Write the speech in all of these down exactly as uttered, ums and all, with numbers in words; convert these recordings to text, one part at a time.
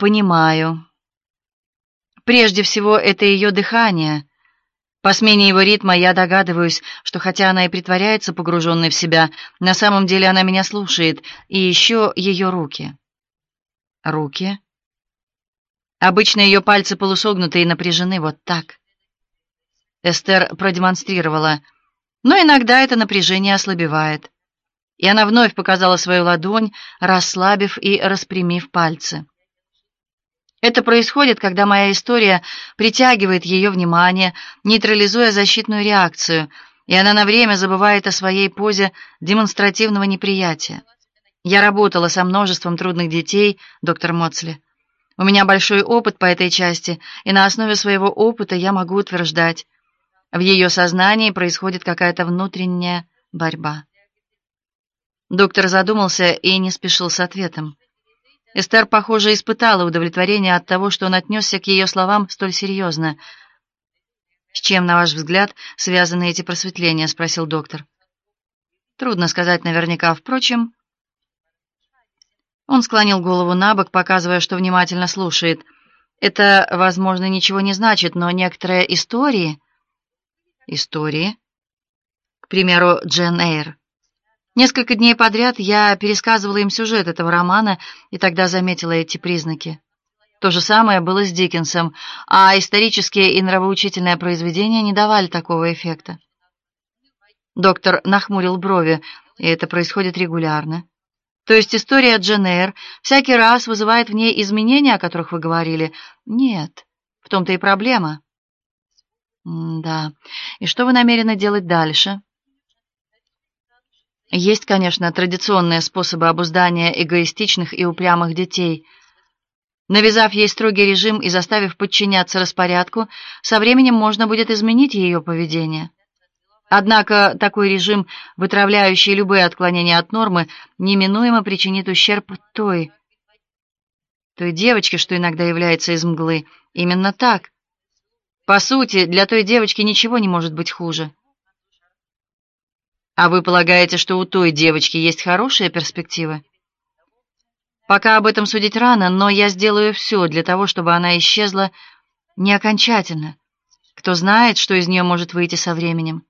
понимаю. Прежде всего, это ее дыхание. По смене его ритма я догадываюсь, что хотя она и притворяется погруженной в себя, на самом деле она меня слушает, и еще ее руки. Руки? Обычно ее пальцы полусогнуты и напряжены вот так. Эстер продемонстрировала, но иногда это напряжение ослабевает. И она вновь показала свою ладонь, расслабив и распрямив пальцы. Это происходит, когда моя история притягивает ее внимание, нейтрализуя защитную реакцию, и она на время забывает о своей позе демонстративного неприятия. Я работала со множеством трудных детей, доктор Моцли. У меня большой опыт по этой части, и на основе своего опыта я могу утверждать, в ее сознании происходит какая-то внутренняя борьба. Доктор задумался и не спешил с ответом. Эстер, похоже, испытала удовлетворение от того, что он отнесся к ее словам столь серьезно. «С чем, на ваш взгляд, связаны эти просветления?» — спросил доктор. «Трудно сказать наверняка. Впрочем...» Он склонил голову набок, показывая, что внимательно слушает. «Это, возможно, ничего не значит, но некоторые истории...» «Истории?» «К примеру, Джейн Эйр. Несколько дней подряд я пересказывала им сюжет этого романа, и тогда заметила эти признаки. То же самое было с Диккенсом, а исторические и нравоучительные произведения не давали такого эффекта». Доктор нахмурил брови, и это происходит регулярно. То есть история Джейн Эйр всякий раз вызывает в ней изменения, о которых вы говорили? Нет, в том-то и проблема. М-да. И что вы намерены делать дальше? Есть, конечно, традиционные способы обуздания эгоистичных и упрямых детей. Навязав ей строгий режим и заставив подчиняться распорядку, со временем можно будет изменить ее поведение. Однако такой режим, вытравляющий любые отклонения от нормы, неминуемо причинит ущерб той, той девочке, что иногда является из мглы. Именно так. По сути, для той девочки ничего не может быть хуже. А вы полагаете, что у той девочки есть хорошие перспективы? Пока об этом судить рано, но я сделаю все для того, чтобы она исчезла не окончательно. Кто знает, что из нее может выйти со временем.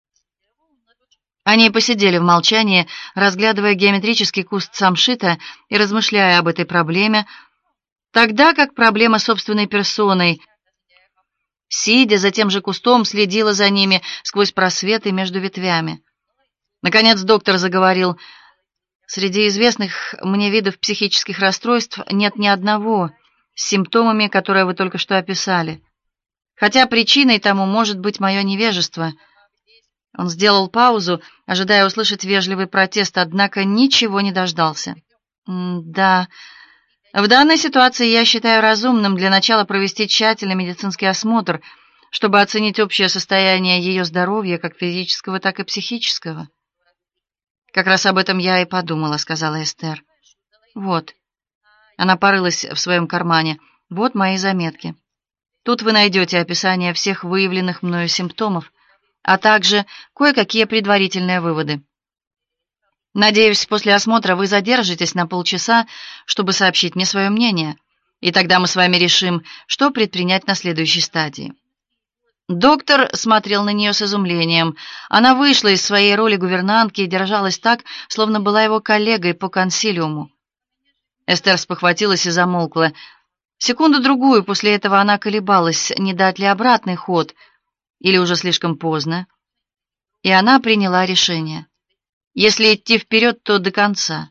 Они посидели в молчании, разглядывая геометрический куст самшита и размышляя об этой проблеме, тогда как проблема собственной персоной, сидя за тем же кустом, следила за ними сквозь просветы между ветвями. Наконец доктор заговорил. Среди известных мне видов психических расстройств нет ни одного с симптомами, которые вы только что описали. Хотя причиной тому может быть мое невежество. Он сделал паузу, ожидая услышать вежливый протест, однако ничего не дождался. Да, в данной ситуации я считаю разумным для начала провести тщательный медицинский осмотр, чтобы оценить общее состояние ее здоровья, как физического, так и психического. «Как раз об этом я и подумала», — сказала Эстер. «Вот». Она порылась в своем кармане. «Вот мои заметки. Тут вы найдете описание всех выявленных мною симптомов, а также кое-какие предварительные выводы. Надеюсь, после осмотра вы задержитесь на полчаса, чтобы сообщить мне свое мнение, и тогда мы с вами решим, что предпринять на следующей стадии». Доктор смотрел на нее с изумлением. Она вышла из своей роли гувернантки и держалась так, словно была его коллегой по консилиуму. Эстер спохватилась и замолкла. Секунду-другую после этого она колебалась, не дать ли обратный ход, или уже слишком поздно. И она приняла решение. Если идти вперед, то до конца.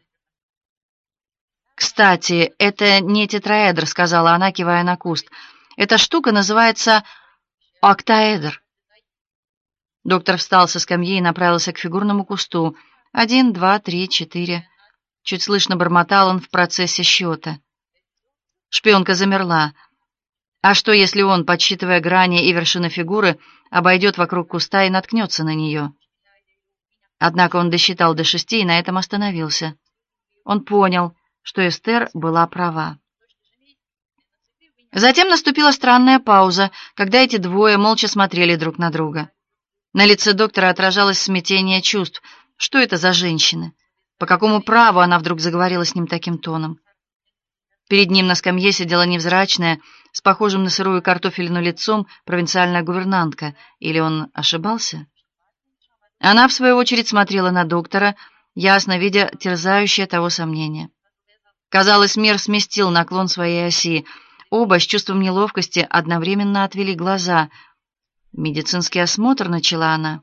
«Кстати, это не тетраэдр», — сказала она, кивая на куст. «Эта штука называется октаэдр». Доктор встал со скамьи и направился к фигурному кусту. Один, два, три, четыре. Чуть слышно бормотал он в процессе счета. Шпионка замерла. А что, если он, подсчитывая грани и вершины фигуры, обойдет вокруг куста и наткнется на нее? Однако он досчитал до шести и на этом остановился. Он понял, что Эстер была права. Затем наступила странная пауза, когда эти двое молча смотрели друг на друга. На лице доктора отражалось смятение чувств. Что это за женщина? По какому праву она вдруг заговорила с ним таким тоном? Перед ним на скамье сидела невзрачная, с похожим на сырую картофелину лицом, провинциальная гувернантка. Или он ошибался? Она, в свою очередь, смотрела на доктора, ясно видя терзающее того сомнение. Казалось, мир сместил наклон своей оси. Оба с чувством неловкости одновременно отвели глаза. «Медицинский осмотр», — начала она.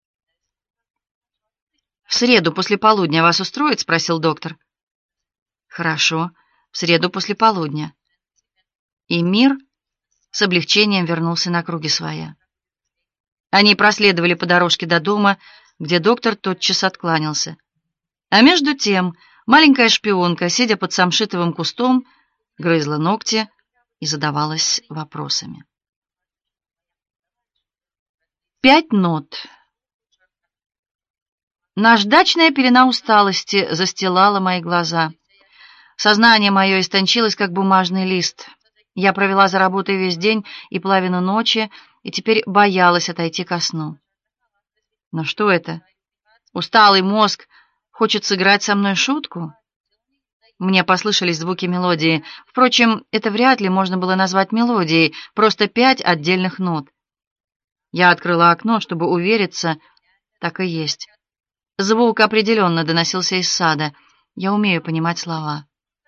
«В среду после полудня вас устроит?» — спросил доктор. «Хорошо, в среду после полудня». И мир с облегчением вернулся на круги своя. Они проследовали по дорожке до дома, где доктор тотчас откланялся. А между тем маленькая шпионка, сидя под самшитовым кустом, грызла ногти и задавалась вопросами. Пять нот. Наждачная пелена усталости застилала мои глаза. Сознание мое истончилось, как бумажный лист. Я провела за работой весь день и половину ночи, и теперь боялась отойти ко сну. Но что это? Усталый мозг хочет сыграть со мной шутку? Мне послышались звуки мелодии. Впрочем, это вряд ли можно было назвать мелодией, просто пять отдельных нот. Я открыла окно, чтобы увериться, так и есть. Звук определенно доносился из сада. Я умею понимать слова.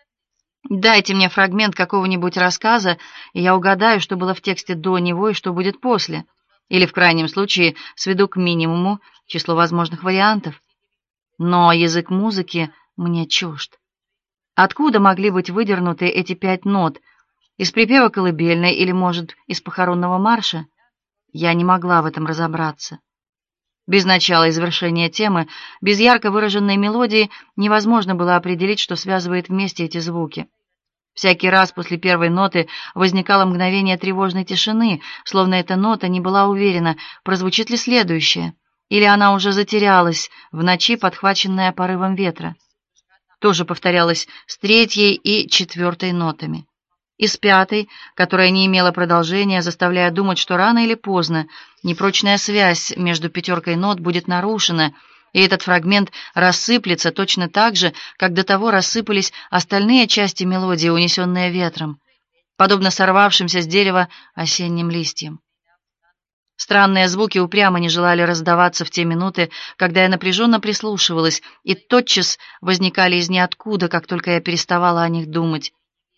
Дайте мне фрагмент какого-нибудь рассказа, и я угадаю, что было в тексте до него и что будет после. Или, в крайнем случае, сведу к минимуму число возможных вариантов. Но язык музыки мне чужд. Откуда могли быть выдернуты эти пять нот? Из припева колыбельной или, может, из похоронного марша? Я не могла в этом разобраться. Без начала и завершения темы, без ярко выраженной мелодии невозможно было определить, что связывает вместе эти звуки. Всякий раз после первой ноты возникало мгновение тревожной тишины, словно эта нота не была уверена, прозвучит ли следующая, или она уже затерялась в ночи, подхваченная порывом ветра. То же повторялось с третьей и четвертой нотами. И с пятой, которая не имела продолжения, заставляя думать, что рано или поздно непрочная связь между пятеркой нот будет нарушена, и этот фрагмент рассыплется точно так же, как до того рассыпались остальные части мелодии, унесенные ветром, подобно сорвавшимся с дерева осенним листьям. Странные звуки упрямо не желали раздаваться в те минуты, когда я напряженно прислушивалась, и тотчас возникали из ниоткуда, как только я переставала о них думать.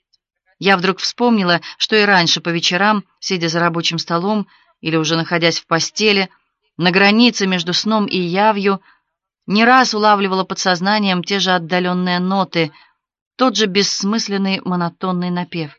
Я вдруг вспомнила, что и раньше по вечерам, сидя за рабочим столом или уже находясь в постели, на границе между сном и явью, не раз улавливала подсознанием те же отдаленные ноты, тот же бессмысленный монотонный напев.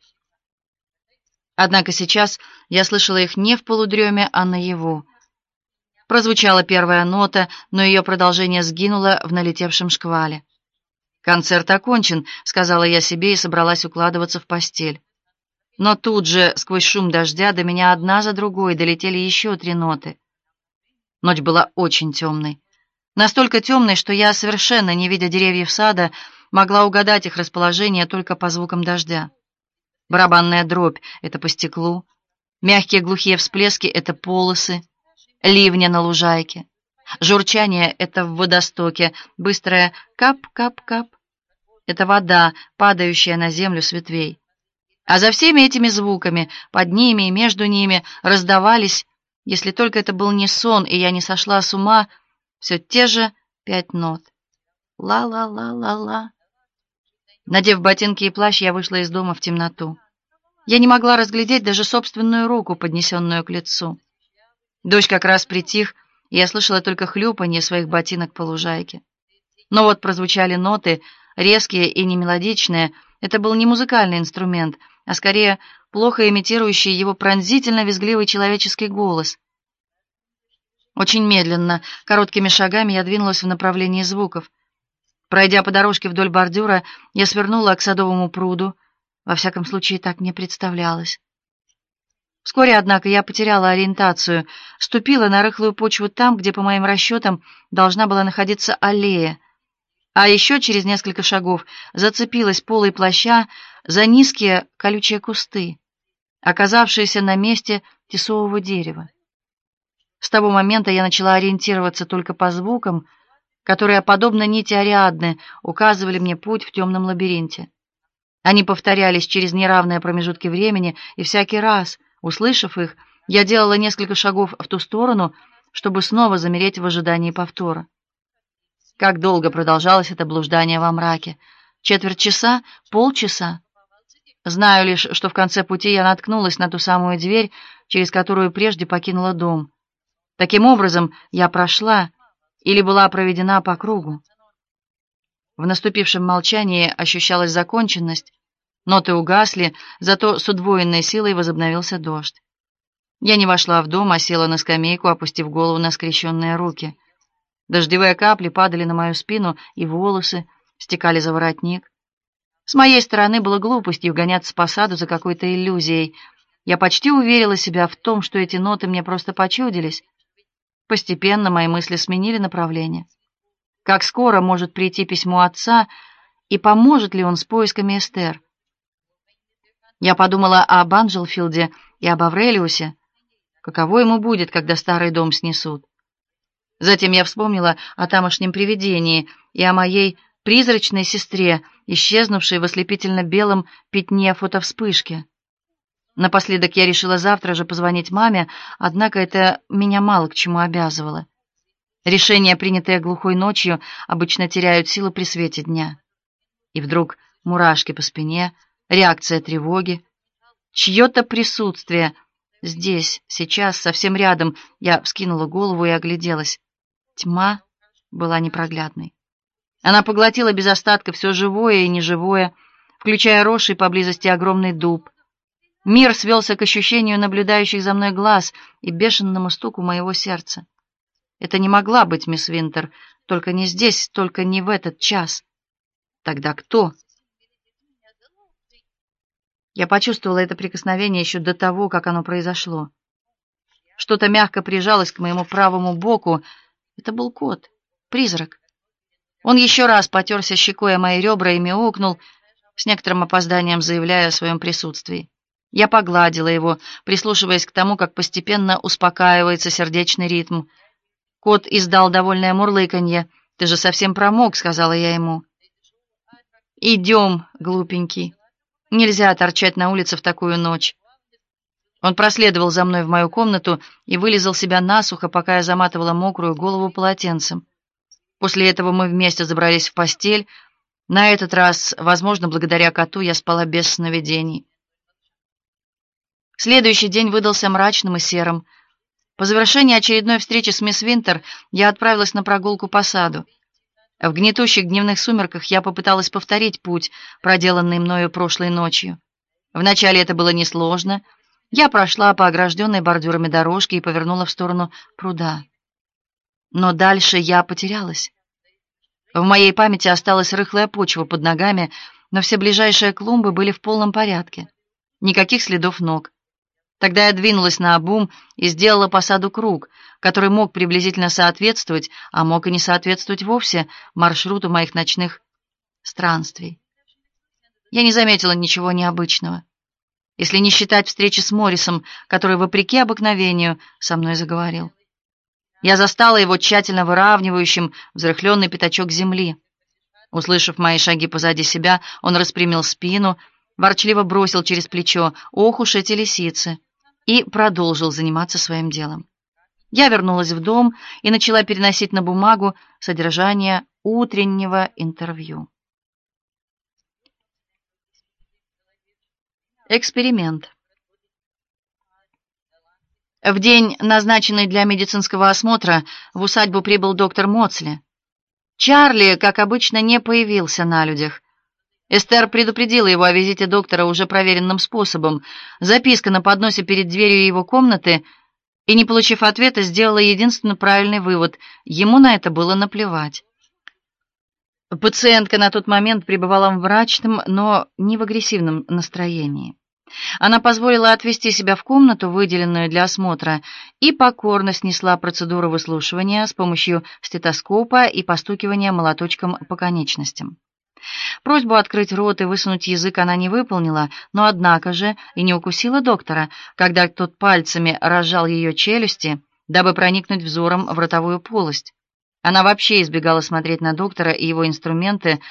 Однако сейчас я слышала их не в полудреме, а наяву. Прозвучала первая нота, но ее продолжение сгинуло в налетевшем шквале. «Концерт окончен», — сказала я себе и собралась укладываться в постель. Но тут же, сквозь шум дождя, до меня одна за другой долетели еще три ноты. Ночь была очень темной. Настолько темной, что я, совершенно не видя деревьев сада, могла угадать их расположение только по звукам дождя. Барабанная дробь — это по стеклу, мягкие глухие всплески — это полосы, ливня на лужайке. Журчание — это в водостоке, быстрое кап-кап-кап — это вода, падающая на землю с ветвей. А за всеми этими звуками, под ними и между ними, раздавались, если только это был не сон, и я не сошла с ума, все те же пять нот. Ла-ла-ла-ла-ла. Надев ботинки и плащ, я вышла из дома в темноту. Я не могла разглядеть даже собственную руку, поднесенную к лицу. Дождь как раз притих, и я слышала только хлюпанье своих ботинок по лужайке. Но вот прозвучали ноты, резкие и немелодичные. Это был не музыкальный инструмент, а скорее плохо имитирующий его пронзительно-визгливый человеческий голос. Очень медленно, короткими шагами я двинулась в направлении звуков. Пройдя по дорожке вдоль бордюра, я свернула к садовому пруду. Во всяком случае, так мне представлялось. Вскоре, однако, я потеряла ориентацию, ступила на рыхлую почву там, где, по моим расчетам, должна была находиться аллея, а еще через несколько шагов зацепилась полой плаща за низкие колючие кусты, оказавшиеся на месте тисового дерева. С того момента я начала ориентироваться только по звукам, которые, подобно нити Ариадны, указывали мне путь в темном лабиринте. Они повторялись через неравные промежутки времени, и всякий раз, услышав их, я делала несколько шагов в ту сторону, чтобы снова замереть в ожидании повтора. Как долго продолжалось это блуждание во мраке? Четверть часа? Полчаса? Знаю лишь, что в конце пути я наткнулась на ту самую дверь, через которую прежде покинула дом. Таким образом, я прошла или была проведена по кругу. В наступившем молчании ощущалась законченность, ноты угасли, зато с удвоенной силой возобновился дождь. Я не вошла в дом, а села на скамейку, опустив голову на скрещенные руки. Дождевые капли падали на мою спину, и волосы стекали за воротник. С моей стороны было глупостью гоняться по саду за какой-то иллюзией. Я почти уверила себя в том, что эти ноты мне просто почудились. Постепенно мои мысли сменили направление. Как скоро может прийти письмо отца, и поможет ли он с поисками Эстер? Я подумала об Анджелфилде и об Аврелиусе. Каково ему будет, когда старый дом снесут? Затем я вспомнила о тамошнем привидении и о моей призрачной сестре, исчезнувшей в ослепительно-белом пятне фотовспышки. Напоследок я решила завтра же позвонить маме, однако это меня мало к чему обязывало. Решения, принятые глухой ночью, обычно теряют силу при свете дня. И вдруг мурашки по спине, реакция тревоги, чье-то присутствие. Здесь, сейчас, совсем рядом. Я вскинула голову и огляделась. Тьма была непроглядной. Она поглотила без остатка все живое и неживое, включая росший поблизости огромный дуб. Мир свелся к ощущению наблюдающих за мной глаз и бешеному стуку моего сердца. Это не могла быть мисс Винтер, только не здесь, только не в этот час. Тогда кто? Я почувствовала это прикосновение еще до того, как оно произошло. Что-то мягко прижалось к моему правому боку. Это был кот, призрак. Он еще раз потерся щекой о мои ребра и мяукнул, с некоторым опозданием заявляя о своем присутствии. Я погладила его, прислушиваясь к тому, как постепенно успокаивается сердечный ритм. Кот издал довольное мурлыканье. «Ты же совсем промок», — сказала я ему. «Идем, глупенький. Нельзя торчать на улице в такую ночь». Он проследовал за мной в мою комнату и вылизал себя насухо, пока я заматывала мокрую голову полотенцем. После этого мы вместе забрались в постель. На этот раз, возможно, благодаря коту, я спала без сновидений. Следующий день выдался мрачным и серым. По завершении очередной встречи с мисс Винтер я отправилась на прогулку по саду. В гнетущих дневных сумерках я попыталась повторить путь, проделанный мною прошлой ночью. Вначале это было несложно. Я прошла по огражденной бордюрами дорожке и повернула в сторону пруда. Но дальше я потерялась. В моей памяти осталась рыхлая почва под ногами, но все ближайшие клумбы были в полном порядке. Никаких следов ног. Тогда я двинулась наобум и сделала по саду круг, который мог приблизительно соответствовать, а мог и не соответствовать вовсе маршруту моих ночных странствий. Я не заметила ничего необычного, если не считать встречи с Моррисом, который, вопреки обыкновению, со мной заговорил. Я застала его тщательно выравнивающим взрыхленный пятачок земли. Услышав мои шаги позади себя, он распрямил спину, ворчливо бросил через плечо: «Ох уж эти лисицы!» и продолжил заниматься своим делом. Я вернулась в дом и начала переносить на бумагу содержание утреннего интервью. Эксперимент. В день, назначенный для медицинского осмотра, в усадьбу прибыл доктор Моцли. Чарли, как обычно, не появился на людях. Эстер предупредила его о визите доктора уже проверенным способом. Записка на подносе перед дверью его комнаты, и, не получив ответа, сделала единственно правильный вывод: ему на это было наплевать. Пациентка на тот момент пребывала в мрачном, но не в агрессивном настроении. Она позволила отвести себя в комнату, выделенную для осмотра, и покорно снесла процедуру выслушивания с помощью стетоскопа и постукивания молоточком по конечностям. Просьбу открыть рот и высунуть язык она не выполнила, но однако же и не укусила доктора, когда тот пальцами разжал ее челюсти, дабы проникнуть взором в ротовую полость. Она вообще избегала смотреть на доктора и его инструменты,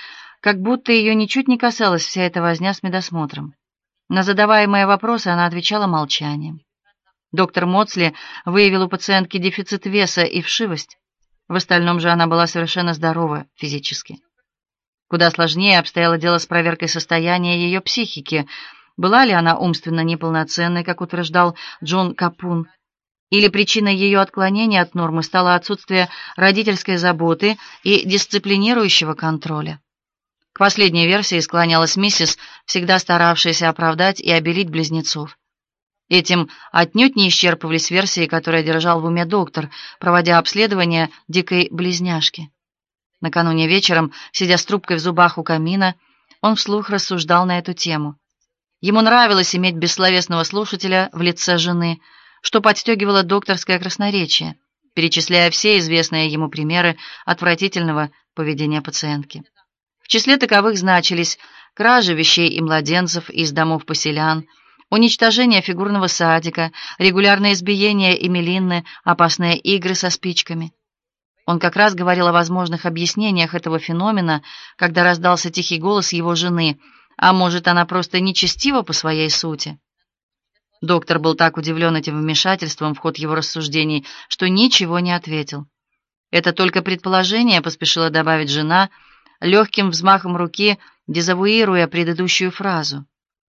как будто ее ничуть не касалась вся эта возня с медосмотром. На задаваемые вопросы она отвечала молчанием. Доктор Моцли выявил у пациентки дефицит веса и вшивость. В остальном же она была совершенно здорова физически. Куда сложнее обстояло дело с проверкой состояния ее психики. Была ли она умственно неполноценной, как утверждал Джон Капун, или причиной ее отклонения от нормы стало отсутствие родительской заботы и дисциплинирующего контроля. К последней версии склонялась миссис, всегда старавшаяся оправдать и обелить близнецов. Этим отнюдь не исчерпывались версии, которые держал в уме доктор, проводя обследование дикой близняшки. Накануне вечером, сидя с трубкой в зубах у камина, он вслух рассуждал на эту тему. Ему нравилось иметь бессловесного слушателя в лице жены, что подстегивало докторское красноречие, перечисляя все известные ему примеры отвратительного поведения пациентки. В числе таковых значились кражи вещей и младенцев из домов поселян, уничтожение фигурного садика, регулярное избиение Эмилины, опасные игры со спичками. Он как раз говорил о возможных объяснениях этого феномена, когда раздался тихий голос его жены, а может, она просто нечестива по своей сути. Доктор был так удивлен этим вмешательством в ход его рассуждений, что ничего не ответил. «Это только предположение», — поспешила добавить жена, легким взмахом руки дезавуируя предыдущую фразу.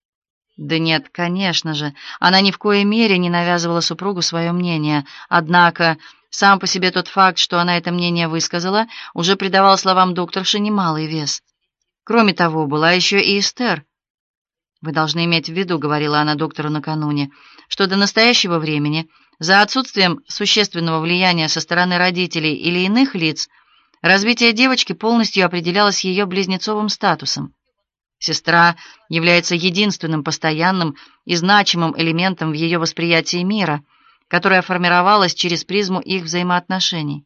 Да нет, конечно же, она ни в коей мере не навязывала супругу свое мнение, однако сам по себе тот факт, что она это мнение высказала, уже придавал словам докторши немалый вес. Кроме того, была еще и Эстер. «Вы должны иметь в виду», — говорила она доктору накануне, «что до настоящего времени, за отсутствием существенного влияния со стороны родителей или иных лиц, развитие девочки полностью определялось ее близнецовым статусом. Сестра является единственным постоянным и значимым элементом в ее восприятии мира, которое формировалось через призму их взаимоотношений».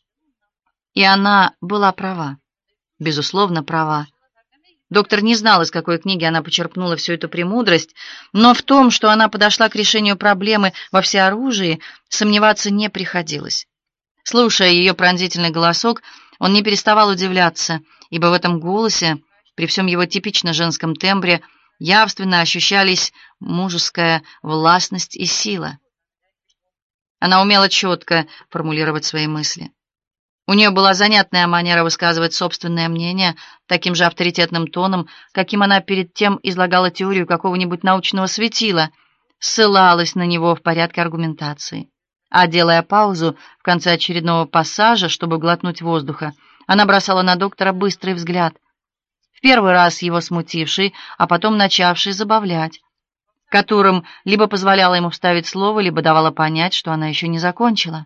И она была права, безусловно права. Доктор не знал, из какой книги она почерпнула всю эту премудрость, но в том, что она подошла к решению проблемы во всеоружии, сомневаться не приходилось. Слушая ее пронзительный голосок, он не переставал удивляться, ибо в этом голосе, при всем его типично женском тембре, явственно ощущались мужеская властность и сила. Она умела четко формулировать свои мысли. У нее была занятная манера высказывать собственное мнение таким же авторитетным тоном, каким она перед тем излагала теорию какого-нибудь научного светила, ссылалась на него в порядке аргументации. А делая паузу в конце очередного пассажа, чтобы глотнуть воздуха, она бросала на доктора быстрый взгляд, в первый раз его смутивший, а потом начавший забавлять, которым либо позволяла ему вставить слово, либо давала понять, что она еще не закончила.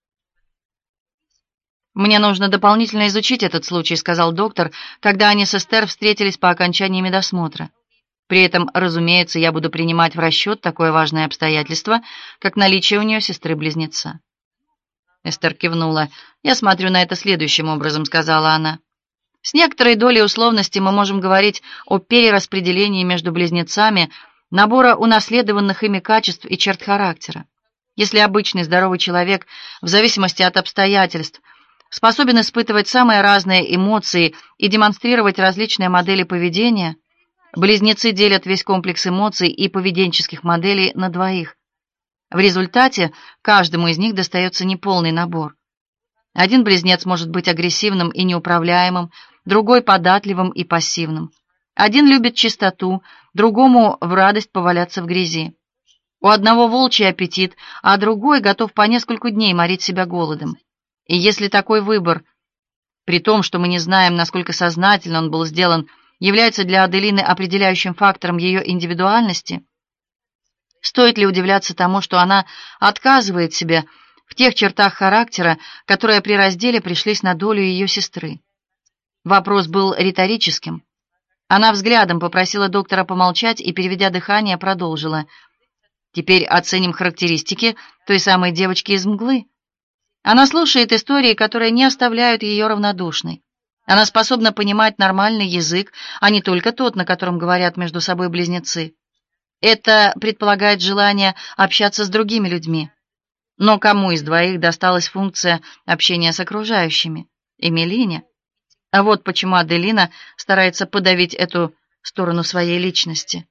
«Мне нужно дополнительно изучить этот случай», — сказал доктор, когда они с Эстер встретились по окончании медосмотра. «При этом, разумеется, я буду принимать в расчет такое важное обстоятельство, как наличие у нее сестры-близнеца». Эстер кивнула. «Я смотрю на это следующим образом», — сказала она. «С некоторой долей условности мы можем говорить о перераспределении между близнецами набора унаследованных ими качеств и черт характера. Если обычный здоровый человек, в зависимости от обстоятельств, способен испытывать самые разные эмоции и демонстрировать различные модели поведения, близнецы делят весь комплекс эмоций и поведенческих моделей на двоих. В результате каждому из них достается неполный набор. Один близнец может быть агрессивным и неуправляемым, другой податливым и пассивным. Один любит чистоту, другому в радость поваляться в грязи. У одного волчий аппетит, а другой готов по нескольку дней морить себя голодом. И если такой выбор, при том, что мы не знаем, насколько сознательно он был сделан, является для Аделины определяющим фактором ее индивидуальности, стоит ли удивляться тому, что она отказывает себе в тех чертах характера, которые при разделе пришлись на долю ее сестры? Вопрос был риторическим. Она взглядом попросила доктора помолчать и, переведя дыхание, продолжила. «Теперь оценим характеристики той самой девочки из мглы. Она слушает истории, которые не оставляют ее равнодушной. Она способна понимать нормальный язык, а не только тот, на котором говорят между собой близнецы. Это предполагает желание общаться с другими людьми. Но кому из двоих досталась функция общения с окружающими? Эмилине. А вот почему Аделина старается подавить эту сторону своей личности.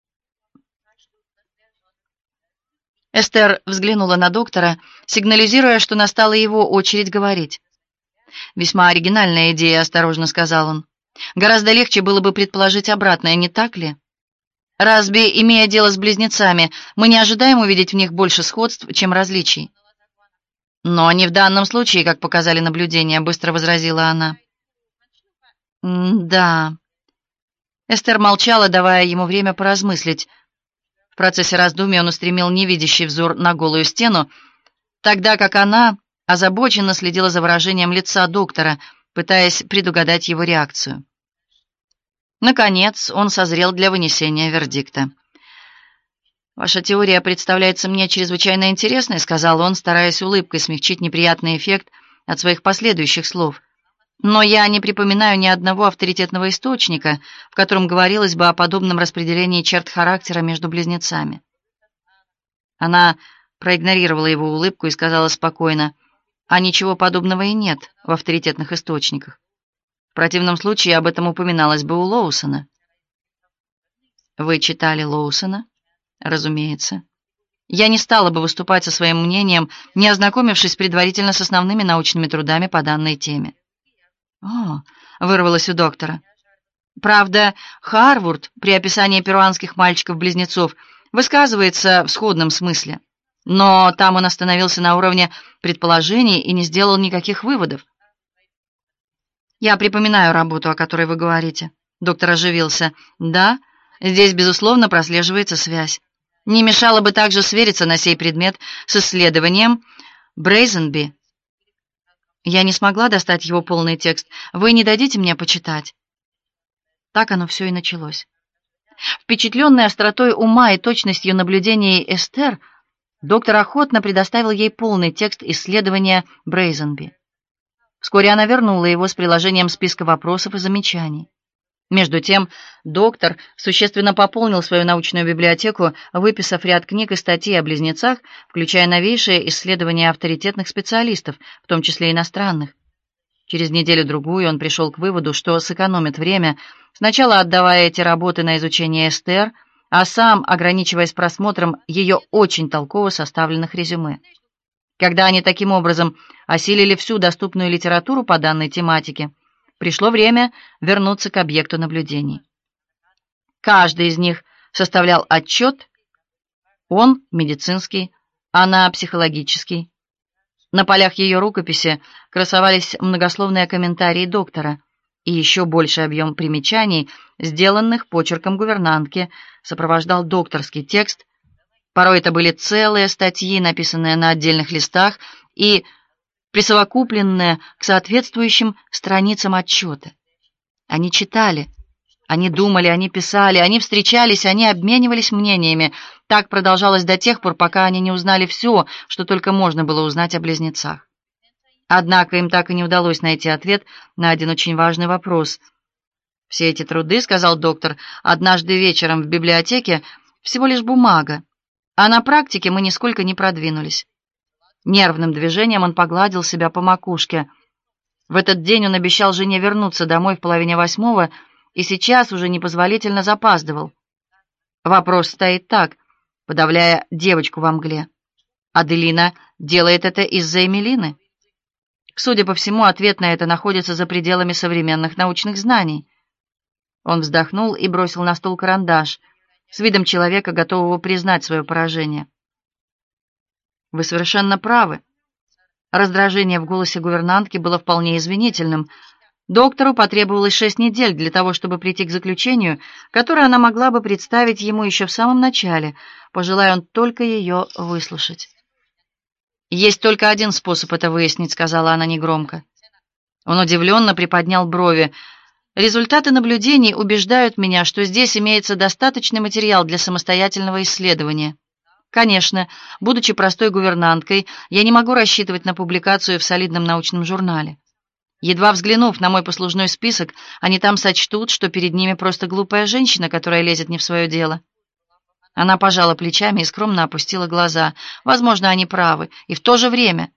Эстер взглянула на доктора, сигнализируя, что настала его очередь говорить. «Весьма оригинальная идея», — осторожно сказал он. «Гораздо легче было бы предположить обратное, не так ли? Разве, имея дело с близнецами, мы не ожидаем увидеть в них больше сходств, чем различий?» «Но не в данном случае, как показали наблюдения», — быстро возразила она. «Да». Эстер молчала, давая ему время поразмыслить. В процессе раздумий он устремил невидящий взор на голую стену, тогда как она озабоченно следила за выражением лица доктора, пытаясь предугадать его реакцию. Наконец, он созрел для вынесения вердикта. «Ваша теория представляется мне чрезвычайно интересной», — сказал он, стараясь улыбкой смягчить неприятный эффект от своих последующих слов. «Но я не припоминаю ни одного авторитетного источника, в котором говорилось бы о подобном распределении черт характера между близнецами». Она проигнорировала его улыбку и сказала спокойно: «А ничего подобного и нет в авторитетных источниках. В противном случае об этом упоминалось бы у Лоусона». «Вы читали Лоусона?» «Разумеется. Я не стала бы выступать со своим мнением, не ознакомившись предварительно с основными научными трудами по данной теме». «О!» — вырвалось у доктора. «Правда, Харвард при описании перуанских мальчиков-близнецов высказывается в сходном смысле, но там он остановился на уровне предположений и не сделал никаких выводов». «Я припоминаю работу, о которой вы говорите». Доктор оживился. «Да, здесь, безусловно, прослеживается связь. Не мешало бы также свериться на сей предмет с исследованием Брейзенби». «Я не смогла достать его полный текст. Вы не дадите мне почитать?» Так оно все и началось. Впечатленный остротой ума и точностью наблюдений Эстер, доктор охотно предоставил ей полный текст исследования Брейзенби. Вскоре она вернула его с приложением списка вопросов и замечаний. Между тем, доктор существенно пополнил свою научную библиотеку, выписав ряд книг и статей о близнецах, включая новейшие исследования авторитетных специалистов, в том числе иностранных. Через неделю-другую он пришел к выводу, что сэкономит время, сначала отдавая эти работы на изучение Эстер, а сам ограничиваясь просмотром ее очень толково составленных резюме. Когда они таким образом осилили всю доступную литературу по данной тематике, пришло время вернуться к объекту наблюдений. Каждый из них составлял отчет, он медицинский, она психологический. На полях ее рукописи красовались многословные комментарии доктора и еще больший объем примечаний, сделанных почерком гувернантки, сопровождал докторский текст. Порой это были целые статьи, написанные на отдельных листах и присовокупленные к соответствующим страницам отчета. Они читали, они думали, они писали, они встречались, они обменивались мнениями. Так продолжалось до тех пор, пока они не узнали все, что только можно было узнать о близнецах. Однако им так и не удалось найти ответ на один очень важный вопрос. «Все эти труды, — сказал доктор, — однажды вечером в библиотеке всего лишь бумага, а на практике мы нисколько не продвинулись». Нервным движением он погладил себя по макушке. В этот день он обещал жене вернуться домой в половине восьмого и сейчас уже непозволительно запаздывал. Вопрос стоит так, подавляя девочку во мгле. Аделина делает это из-за Эмилины? Судя по всему, ответ на это находится за пределами современных научных знаний. Он вздохнул и бросил на стол карандаш с видом человека, готового признать свое поражение. «Вы совершенно правы». Раздражение в голосе гувернантки было вполне извинительным. Доктору потребовалось шесть недель для того, чтобы прийти к заключению, которое она могла бы представить ему еще в самом начале, пожелая он только ее выслушать. «Есть только один способ это выяснить», — сказала она негромко. Он удивленно приподнял брови. «Результаты наблюдений убеждают меня, что здесь имеется достаточный материал для самостоятельного исследования. Конечно, будучи простой гувернанткой, я не могу рассчитывать на публикацию в солидном научном журнале. Едва взглянув на мой послужной список, они там сочтут, что перед ними просто глупая женщина, которая лезет не в свое дело». Она пожала плечами и скромно опустила глаза. Возможно, они правы, и в то же время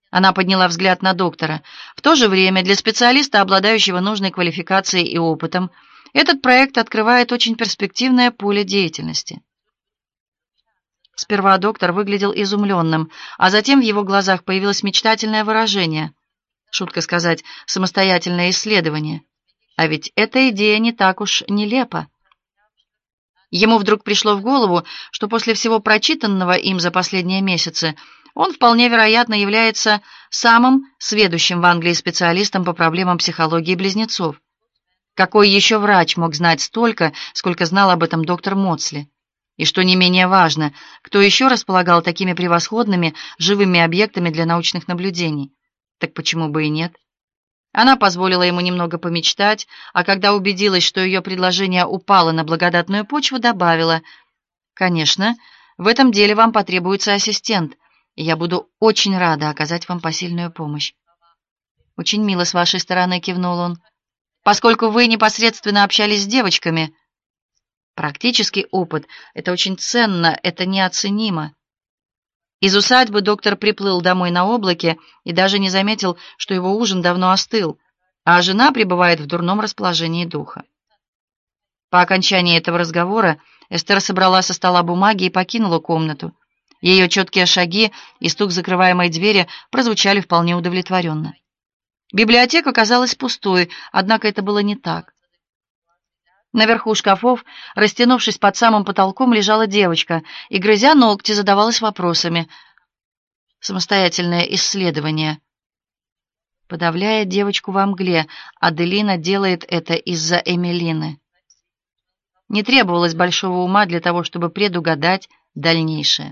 Она подняла взгляд на доктора. В то же время для специалиста, обладающего нужной квалификацией и опытом, этот проект открывает очень перспективное поле деятельности. Сперва доктор выглядел изумленным, а затем в его глазах появилось мечтательное выражение. Шутка сказать, самостоятельное исследование. А ведь эта идея не так уж нелепа. Ему вдруг пришло в голову, что после всего прочитанного им за последние месяцы он вполне вероятно является самым сведущим в Англии специалистом по проблемам психологии близнецов. Какой еще врач мог знать столько, сколько знал об этом доктор Модсли? И что не менее важно, кто еще располагал такими превосходными живыми объектами для научных наблюдений? Так почему бы и нет? Она позволила ему немного помечтать, а когда убедилась, что ее предложение упало на благодатную почву, добавила: «Конечно, в этом деле вам потребуется ассистент, и я буду очень рада оказать вам посильную помощь». «Очень мило с вашей стороны», — кивнул он. «Поскольку вы непосредственно общались с девочками, практический опыт — это очень ценно, это неоценимо». Из усадьбы доктор приплыл домой на облаке и даже не заметил, что его ужин давно остыл, а жена пребывает в дурном расположении духа. По окончании этого разговора Эстер собрала со стола бумаги и покинула комнату. Ее четкие шаги и стук закрываемой двери прозвучали вполне удовлетворенно. Библиотека казалась пустой, однако это было не так. Наверху шкафов, растянувшись под самым потолком, лежала девочка и, грызя ногти, задавалась вопросами. Самостоятельное исследование. Подавляя девочку во мгле, Аделина делает это из-за Эмилины. Не требовалось большого ума для того, чтобы предугадать дальнейшее.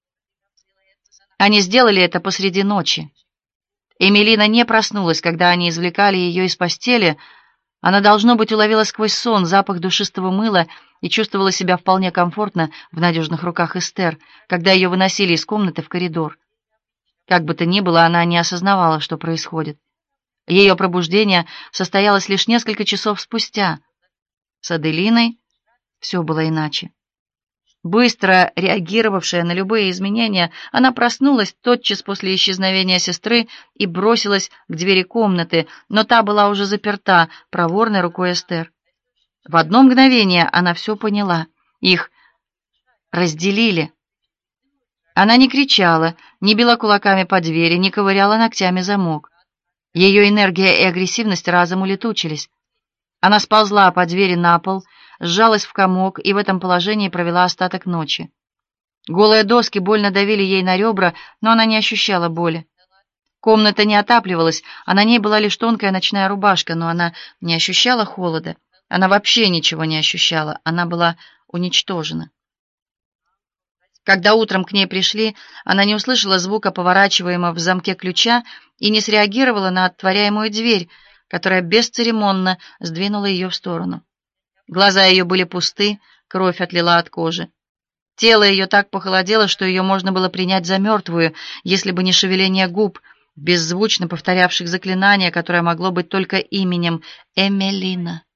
Они сделали это посреди ночи. Эмилина не проснулась, когда они извлекали ее из постели. Она, должно быть, уловила сквозь сон запах душистого мыла и чувствовала себя вполне комфортно в надежных руках Эстер, когда ее выносили из комнаты в коридор. Как бы то ни было, она не осознавала, что происходит. Ее пробуждение состоялось лишь несколько часов спустя. С Аделиной все было иначе. Быстро реагировавшая на любые изменения, она проснулась тотчас после исчезновения сестры и бросилась к двери комнаты, но та была уже заперта проворной рукой Эстер. В одно мгновение она все поняла. Их разделили. Она не кричала, не била кулаками по двери, не ковыряла ногтями замок. Ее энергия и агрессивность разом улетучились. Она сползла по двери на пол, сжалась в комок и в этом положении провела остаток ночи. Голые доски больно давили ей на ребра, но она не ощущала боли. Комната не отапливалась, а на ней была лишь тонкая ночная рубашка, но она не ощущала холода. Она вообще ничего не ощущала, она была уничтожена. Когда утром к ней пришли, она не услышала звука поворачиваемого в замке ключа и не среагировала на отворяемую дверь, которая бесцеремонно сдвинула ее в сторону. Глаза ее были пусты, кровь отлила от кожи. Тело ее так похолодело, что ее можно было принять за мертвую, если бы не шевеление губ, беззвучно повторявших заклинание, которое могло быть только именем Эмилина.